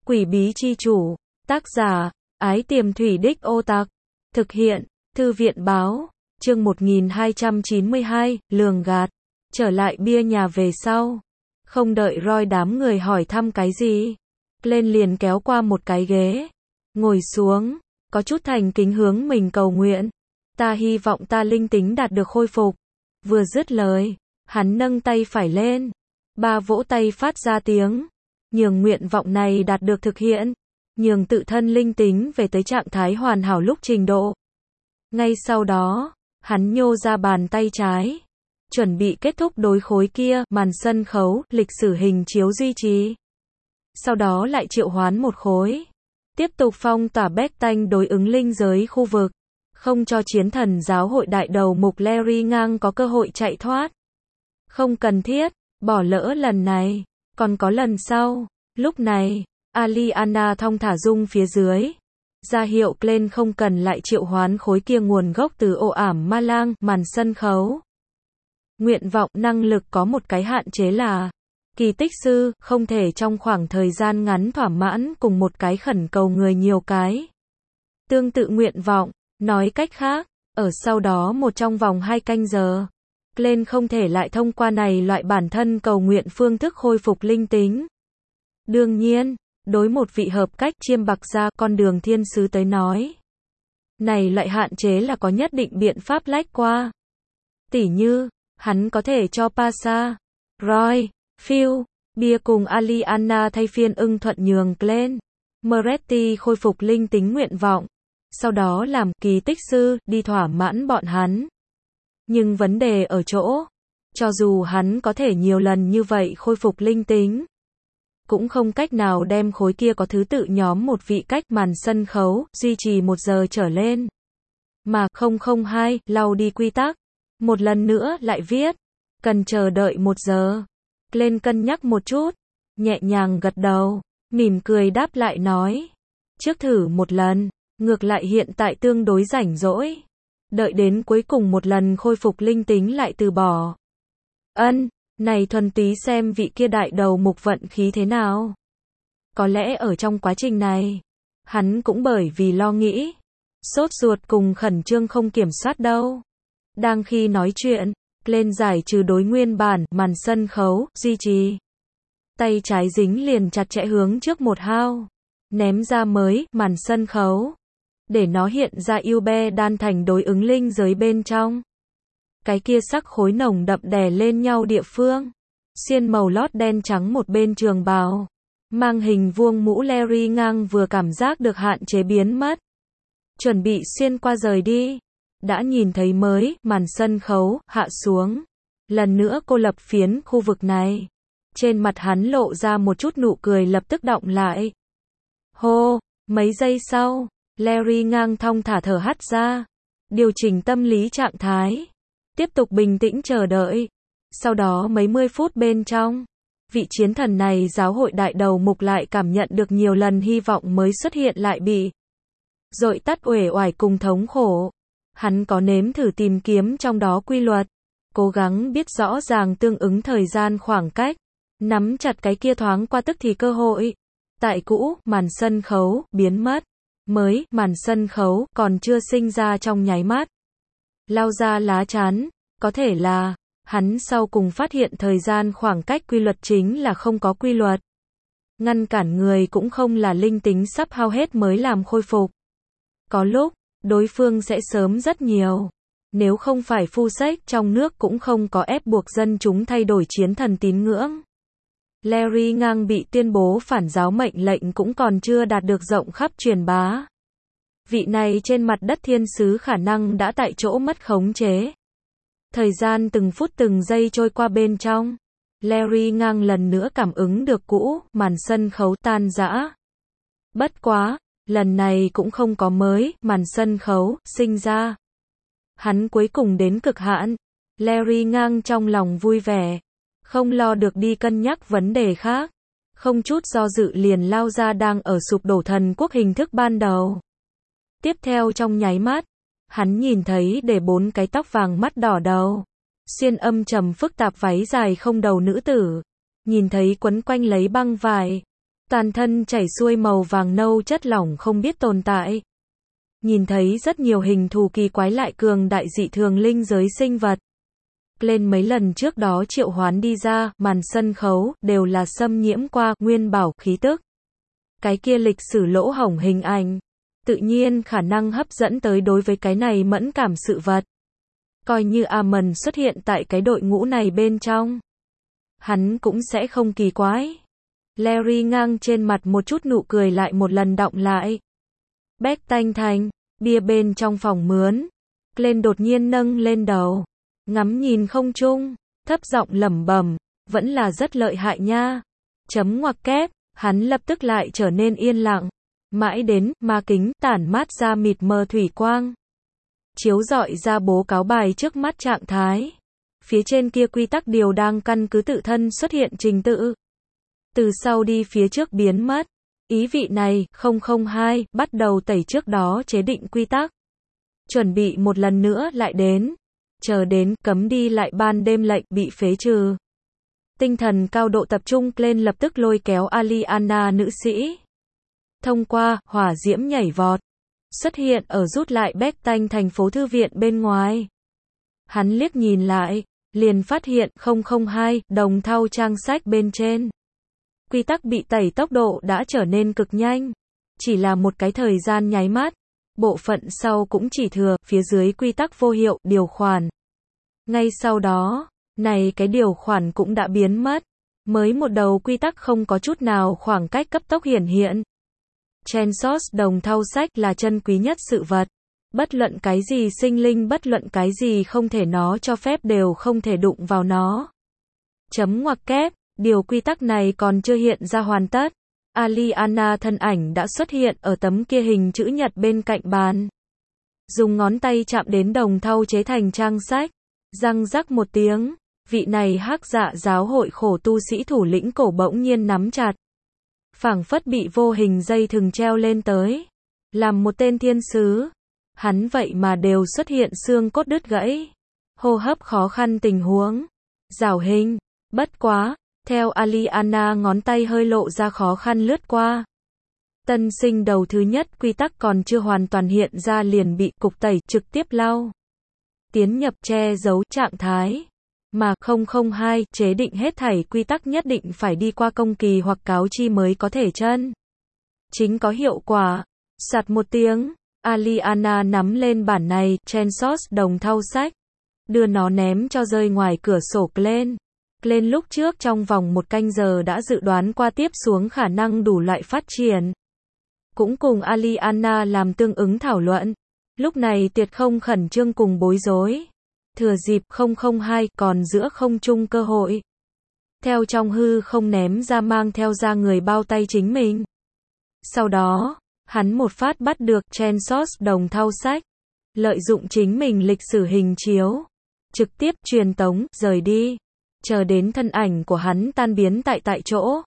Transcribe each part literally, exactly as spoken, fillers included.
Quỷ bí chi chủ. Tác giả, Ái Tiềm Thủy Đích Ô Tặc. Thực hiện, Thư viện báo. Chương một nghìn hai trăm chín mươi hai, lường gạt. Trở lại bia nhà về sau. Không đợi Roy đám người hỏi thăm cái gì. Lên liền kéo qua một cái ghế. Ngồi xuống. Có chút thành kính hướng mình cầu nguyện. Ta hy vọng ta linh tính đạt được khôi phục. Vừa dứt lời, hắn nâng tay phải lên. Ba vỗ tay phát ra tiếng. Nhường nguyện vọng này đạt được thực hiện. Nhường tự thân linh tính về tới trạng thái hoàn hảo lúc trình độ. Ngay sau đó, hắn nhô ra bàn tay trái. Chuẩn bị kết thúc đối khối kia, màn sân khấu, lịch sử hình chiếu duy trì. Sau đó lại triệu hoán một khối. Tiếp tục phong tỏa bét tanh đối ứng linh giới khu vực. Không cho chiến thần giáo hội đại đầu mục Larry Ngang có cơ hội chạy thoát. Không cần thiết, bỏ lỡ lần này, còn có lần sau. Lúc này, Aliana thong thả rung phía dưới. Ra hiệu Glenn không cần lại triệu hoán khối kia nguồn gốc từ ồ ảm ma lang, màn sân khấu. Nguyện vọng năng lực có một cái hạn chế là kỳ tích sư, không thể trong khoảng thời gian ngắn thỏa mãn cùng một cái khẩn cầu người nhiều cái. Tương tự nguyện vọng, nói cách khác, ở sau đó một trong vòng hai canh giờ, Glenn không thể lại thông qua này loại bản thân cầu nguyện phương thức khôi phục linh tính. Đương nhiên, đối một vị hợp cách chiêm bạc ra con đường thiên sứ tới nói, này loại hạn chế là có nhất định biện pháp lách qua. Tỉ như, hắn có thể cho Pasha, Roy, Phil, Bia cùng Aliana thay phiên ưng thuận nhường Glenn, Moretti khôi phục linh tính nguyện vọng, sau đó làm kỳ tích sư đi thỏa mãn bọn hắn. Nhưng vấn đề ở chỗ, cho dù hắn có thể nhiều lần như vậy khôi phục linh tính, cũng không cách nào đem khối kia có thứ tự nhóm một vị cách màn sân khấu, duy trì một giờ trở lên. Mà không không hai, lau đi quy tắc. Một lần nữa lại viết. Cần chờ đợi một giờ. Glenn cân nhắc một chút. Nhẹ nhàng gật đầu. Mỉm cười đáp lại nói. Trước thử một lần. Ngược lại hiện tại tương đối rảnh rỗi. Đợi đến cuối cùng một lần khôi phục linh tính lại từ bỏ. Ân. Này thuần túy xem vị kia đại đầu mục vận khí thế nào. Có lẽ ở trong quá trình này, hắn cũng bởi vì lo nghĩ, sốt ruột cùng khẩn trương không kiểm soát đâu. Đang khi nói chuyện, Glenn giải trừ đối nguyên bản, màn sân khấu, duy trì. Tay trái dính liền chặt chẽ hướng trước một hao. Ném ra mới, màn sân khấu. Để nó hiện ra yêu be đan thành đối ứng linh giới bên trong. Cái kia sắc khối nồng đậm đè lên nhau địa phương. Xiên màu lót đen trắng một bên trường bào. Mang hình vuông mũ Larry Ngang vừa cảm giác được hạn chế biến mất. Chuẩn bị xuyên qua rời đi. Đã nhìn thấy mới, màn sân khấu, hạ xuống. Lần nữa cô lập phiến khu vực này. Trên mặt hắn lộ ra một chút nụ cười lập tức đọng lại. Hô, mấy giây sau, Larry Ngang thong thả thở hắt ra. Điều chỉnh tâm lý trạng thái. Tiếp tục bình tĩnh chờ đợi. Sau đó mấy mươi phút bên trong, vị chiến thần này giáo hội đại đầu mục lại cảm nhận được nhiều lần hy vọng mới xuất hiện lại bị dội tắt uể oải cùng thống khổ. Hắn có nếm thử tìm kiếm trong đó quy luật, cố gắng biết rõ ràng tương ứng thời gian khoảng cách, nắm chặt cái kia thoáng qua tức thì cơ hội. Tại cũ, màn sân khấu, biến mất. Mới, màn sân khấu, còn chưa sinh ra trong nháy mắt. Lao ra lá chắn, có thể là, hắn sau cùng phát hiện thời gian khoảng cách quy luật chính là không có quy luật. Ngăn cản người cũng không là linh tính sắp hao hết mới làm khôi phục. Có lúc, đối phương sẽ sớm rất nhiều. Nếu không phải phu sách trong nước cũng không có ép buộc dân chúng thay đổi chiến thần tín ngưỡng. Larry Ngang bị tuyên bố phản giáo mệnh lệnh cũng còn chưa đạt được rộng khắp truyền bá. Vị này trên mặt đất thiên sứ khả năng đã tại chỗ mất khống chế. Thời gian từng phút từng giây trôi qua bên trong. Larry Ngang lần nữa cảm ứng được cũ, màn sân khấu tan rã. Bất quá, lần này cũng không có mới, màn sân khấu, sinh ra. Hắn cuối cùng đến cực hạn. Larry Ngang trong lòng vui vẻ. Không lo được đi cân nhắc vấn đề khác. Không chút do dự liền lao ra đang ở sụp đổ thần quốc hình thức ban đầu. Tiếp theo trong nháy mắt, hắn nhìn thấy để bốn cái tóc vàng mắt đỏ đầu, xuyên âm trầm phức tạp váy dài không đầu nữ tử, nhìn thấy quấn quanh lấy băng vải, Toàn thân chảy xuôi màu vàng nâu chất lỏng không biết tồn tại. Nhìn thấy rất nhiều hình thù kỳ quái lại cường đại dị thường linh giới sinh vật. Lên mấy lần trước đó triệu hoán đi ra, màn sân khấu, đều là xâm nhiễm qua, nguyên bảo, khí tức. Cái kia lịch sử lỗ hổng hình ảnh. Tự nhiên khả năng hấp dẫn tới đối với cái này mẫn cảm sự vật. Coi như Amon xuất hiện tại cái đội ngũ này bên trong. Hắn cũng sẽ không kỳ quái. Larry ngang trên mặt một chút nụ cười lại một lần đọng lại. Bét tanh thành, bia bên trong phòng mướn. Lên đột nhiên nâng lên đầu. Ngắm nhìn không trung, thấp giọng lẩm bẩm, vẫn là rất lợi hại nha. Chấm ngoặc kép, hắn lập tức lại trở nên yên lặng. Mãi đến, ma kính, tản mát ra mịt mờ thủy quang. Chiếu rọi ra bố cáo bài trước mắt trạng thái. Phía trên kia quy tắc điều đang căn cứ tự thân xuất hiện trình tự. Từ sau đi phía trước biến mất. Ý vị này, không không hai, bắt đầu tẩy trước đó chế định quy tắc. Chuẩn bị một lần nữa lại đến. Chờ đến, cấm đi lại ban đêm lệnh, bị phế trừ. Tinh thần cao độ tập trung lên lập tức lôi kéo Aliana nữ sĩ. Thông qua, hỏa diễm nhảy vọt. Xuất hiện ở rút lại Bét tanh thành phố thư viện bên ngoài. Hắn liếc nhìn lại, liền phát hiện không không hai, đồng thau trang sách bên trên. Quy tắc bị tẩy tốc độ đã trở nên cực nhanh. Chỉ là một cái thời gian nháy mắt. Bộ phận sau cũng chỉ thừa, phía dưới quy tắc vô hiệu, điều khoản. Ngay sau đó, này cái điều khoản cũng đã biến mất. Mới một đầu quy tắc không có chút nào khoảng cách cấp tốc hiển hiện. Chansos đồng thau sách là chân quý nhất sự vật. Bất luận cái gì sinh linh, bất luận cái gì không thể nó cho phép đều không thể đụng vào nó. Chấm ngoặc kép, điều quy tắc này còn chưa hiện ra hoàn tất. Aliana thân ảnh đã xuất hiện ở tấm kia hình chữ nhật bên cạnh bàn. Dùng ngón tay chạm đến đồng thau chế thành trang sách. Răng rắc một tiếng, vị này hắc dạ giáo hội khổ tu sĩ thủ lĩnh cổ bỗng nhiên nắm chặt. Phảng phất bị vô hình dây thừng treo lên tới. Làm một tên thiên sứ. Hắn vậy mà đều xuất hiện xương cốt đứt gãy. Hô hấp khó khăn tình huống. Giảo hình. Bất quá. Theo Aliana ngón tay hơi lộ ra khó khăn lướt qua. Tân sinh đầu thứ nhất quy tắc còn chưa hoàn toàn hiện ra liền bị cục tẩy trực tiếp lau. Tiến nhập che giấu trạng thái. Mà không không hai chế định hết thảy quy tắc nhất định phải đi qua công kỳ hoặc cáo chi mới có thể chân chính có hiệu quả. Sạt một tiếng, Aliana nắm lên bản này, Chansos đồng thau sách. Đưa nó ném cho rơi ngoài cửa sổ lên. Lên lúc trước trong vòng một canh giờ đã dự đoán qua tiếp xuống khả năng đủ loại phát triển. Cũng cùng Aliana làm tương ứng thảo luận. Lúc này tuyệt không khẩn trương cùng bối rối. Thừa dịp không không hai còn giữa không trung cơ hội. Theo trong hư không ném ra mang theo ra người bao tay chính mình. Sau đó, hắn một phát bắt được Chansos đồng thau sách. Lợi dụng chính mình lịch sử hình chiếu. Trực tiếp truyền tống, rời đi. Chờ đến thân ảnh của hắn tan biến tại tại chỗ.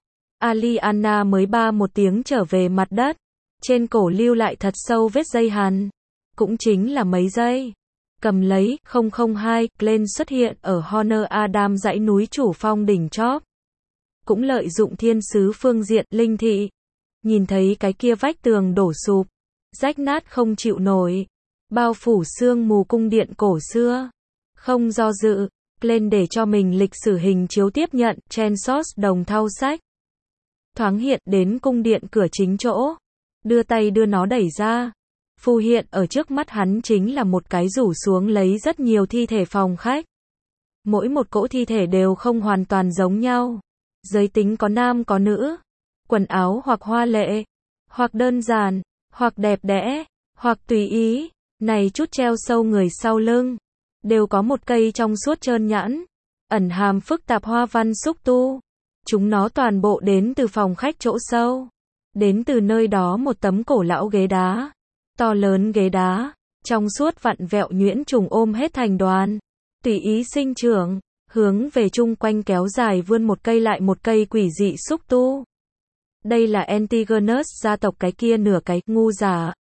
Aliana mới ba một tiếng trở về mặt đất. Trên cổ lưu lại thật sâu vết dây hằn. Cũng chính là mấy giây. Cầm lấy, không không hai, Glenn xuất hiện ở Honor Adam dãy núi chủ phong đỉnh chóp. Cũng lợi dụng thiên sứ phương diện, linh thị. Nhìn thấy cái kia vách tường đổ sụp. Rách nát không chịu nổi. Bao phủ sương mù cung điện cổ xưa. Không do dự, Glenn để cho mình lịch sử hình chiếu tiếp nhận, Chansos đồng thau sách. Thoáng hiện đến cung điện cửa chính chỗ. Đưa tay đưa nó đẩy ra. Phù hiện ở trước mắt hắn chính là một cái rủ xuống lấy rất nhiều thi thể phòng khách. Mỗi một cỗ thi thể đều không hoàn toàn giống nhau. Giới tính có nam có nữ. Quần áo hoặc hoa lệ, hoặc đơn giản, hoặc đẹp đẽ, hoặc tùy ý. Này chút treo sâu người sau lưng. Đều có một cây trong suốt trơn nhẵn. Ẩn hàm phức tạp hoa văn xúc tu. Chúng nó toàn bộ đến từ phòng khách chỗ sâu. Đến từ nơi đó một tấm cổ lão ghế đá. To lớn ghế đá, trong suốt vặn vẹo nhuyễn trùng ôm hết thành đoàn. Tùy ý sinh trưởng, hướng về chung quanh kéo dài vươn một cây lại một cây quỷ dị xúc tu. Đây là Antigonus gia tộc cái kia nửa cái, ngu giả.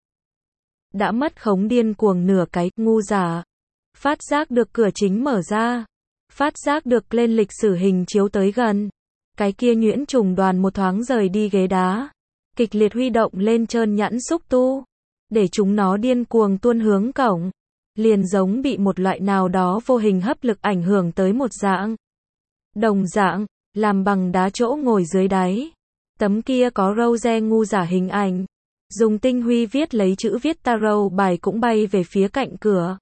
Đã mất khống điên cuồng nửa cái, ngu giả. Phát giác được cửa chính mở ra. Phát giác được lên lịch sử hình chiếu tới gần. Cái kia nhuyễn trùng đoàn một thoáng rời đi ghế đá, kịch liệt huy động lên trơn nhẵn xúc tu, để chúng nó điên cuồng tuôn hướng cổng, liền giống bị một loại nào đó vô hình hấp lực ảnh hưởng tới một dạng. Đồng dạng, làm bằng đá chỗ ngồi dưới đáy. Tấm kia có rose ngu giả hình ảnh, dùng tinh huy viết lấy chữ viết tarot bài cũng bay về phía cạnh cửa.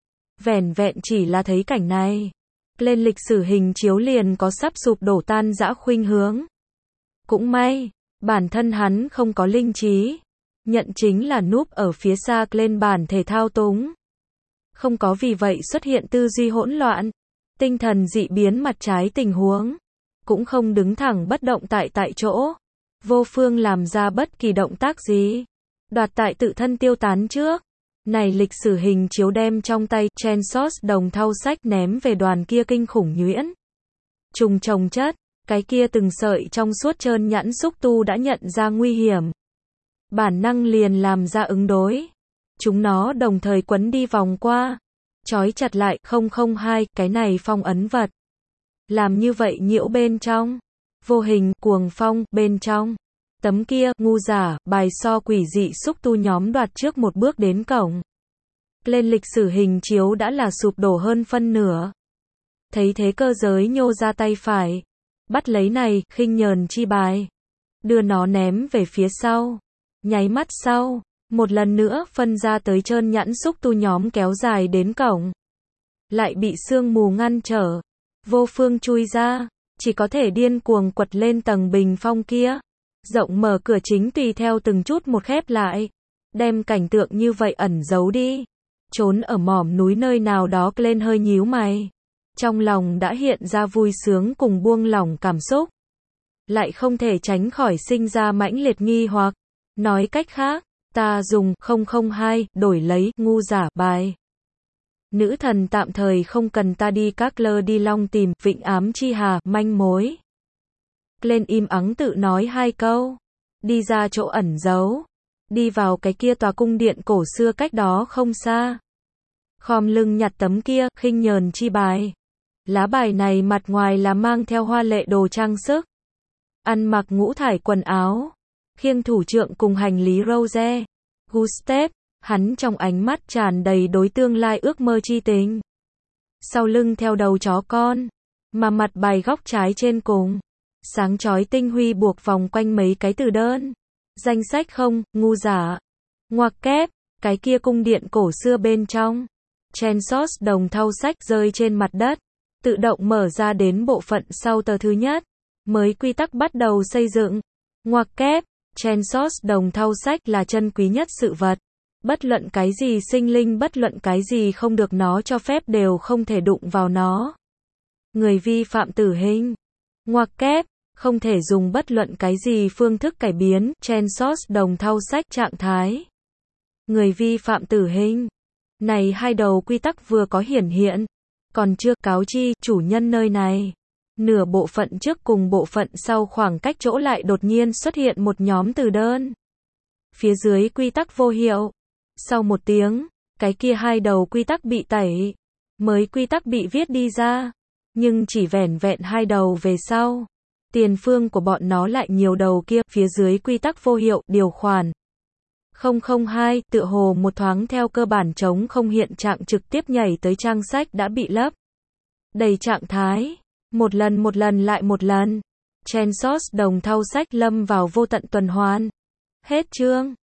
Vẻn vẹn chỉ là thấy cảnh này, lên lịch sử hình chiếu liền có sắp sụp đổ tan rã khuynh hướng. Cũng may, bản thân hắn không có linh trí, nhận chính là núp ở phía xa lên bản thể thao túng. Không có vì vậy xuất hiện tư duy hỗn loạn, tinh thần dị biến mặt trái tình huống, cũng không đứng thẳng bất động tại tại chỗ, vô phương làm ra bất kỳ động tác gì, đoạt tại tự thân tiêu tán trước. Này lịch sử hình chiếu đem trong tay Chainsaws đồng thau sách ném về đoàn kia kinh khủng nhuyễn trùng chồng chất, cái kia từng sợi trong suốt trơn nhẵn xúc tu đã nhận ra nguy hiểm, bản năng liền làm ra ứng đối. Chúng nó đồng thời quấn đi vòng qua, trói chặt lại không không hai cái này phong ấn vật. Làm như vậy nhiễu bên trong, vô hình cuồng phong bên trong. Tấm kia ngu giả bài so quỷ dị xúc tu nhóm đoạt trước một bước đến cổng. Lên lịch sử hình chiếu đã là sụp đổ hơn phân nửa. Thấy thế cơ giới nhô ra tay phải, bắt lấy này khinh nhờn chi bài, đưa nó ném về phía sau. Nháy mắt sau, một lần nữa phân ra tới trơn nhẵn xúc tu nhóm kéo dài đến cổng, lại bị sương mù ngăn trở, vô phương chui ra, chỉ có thể điên cuồng quật lên tầng bình phong kia. Rộng mở cửa chính tùy theo từng chút một khép lại, đem cảnh tượng như vậy ẩn giấu đi. Trốn ở mỏm núi nơi nào đó lên hơi nhíu mày, trong lòng đã hiện ra vui sướng cùng buông lỏng cảm xúc, lại không thể tránh khỏi sinh ra mãnh liệt nghi hoặc. Nói cách khác, ta dùng không không hai đổi lấy ngu giả bài. Nữ thần tạm thời không cần ta đi các lơ đi long tìm vịnh ám chi hà manh mối. Lên im ắng tự nói hai câu, đi ra chỗ ẩn giấu, đi vào cái kia tòa cung điện cổ xưa cách đó không xa. Khom lưng nhặt tấm kia khinh nhờn chi bài. Lá bài này mặt ngoài là mang theo hoa lệ đồ trang sức, ăn mặc ngũ thải quần áo, khiêng thủ trượng cùng hành lý rose. Gustav, hắn trong ánh mắt tràn đầy đối tương lai ước mơ chi tình. Sau lưng theo đầu chó con, mà mặt bài góc trái trên cùng, sáng chói tinh huy buộc vòng quanh mấy cái từ đơn. Danh sách không, ngu giả. Ngoặc kép, cái kia cung điện cổ xưa bên trong. Chainsaws đồng thau sách rơi trên mặt đất, tự động mở ra đến bộ phận sau tờ thứ nhất. Mới quy tắc bắt đầu xây dựng. Ngoặc kép, Chainsaws đồng thau sách là chân quý nhất sự vật. Bất luận cái gì sinh linh, bất luận cái gì không được nó cho phép đều không thể đụng vào nó. Người vi phạm tử hình. Ngoặc kép, không thể dùng bất luận cái gì phương thức cải biến Chainsaws đồng thau sách trạng thái. Người vi phạm tử hình. Này hai đầu quy tắc vừa có hiển hiện, còn chưa cáo chi chủ nhân nơi này. Nửa bộ phận trước cùng bộ phận sau khoảng cách chỗ lại đột nhiên xuất hiện một nhóm từ đơn. Phía dưới quy tắc vô hiệu. Sau một tiếng, cái kia hai đầu quy tắc bị tẩy, mới quy tắc bị viết đi ra, nhưng chỉ vẻn vẹn hai đầu về sau. Tiền phương của bọn nó lại nhiều đầu kia, phía dưới quy tắc vô hiệu, điều khoản. không không hai, tựa hồ một thoáng theo cơ bản chống không hiện trạng trực tiếp nhảy tới trang sách đã bị lấp đầy trạng thái. Một lần một lần lại một lần. Chainsaws đồng thau sách lâm vào vô tận tuần hoàn. Hết chương.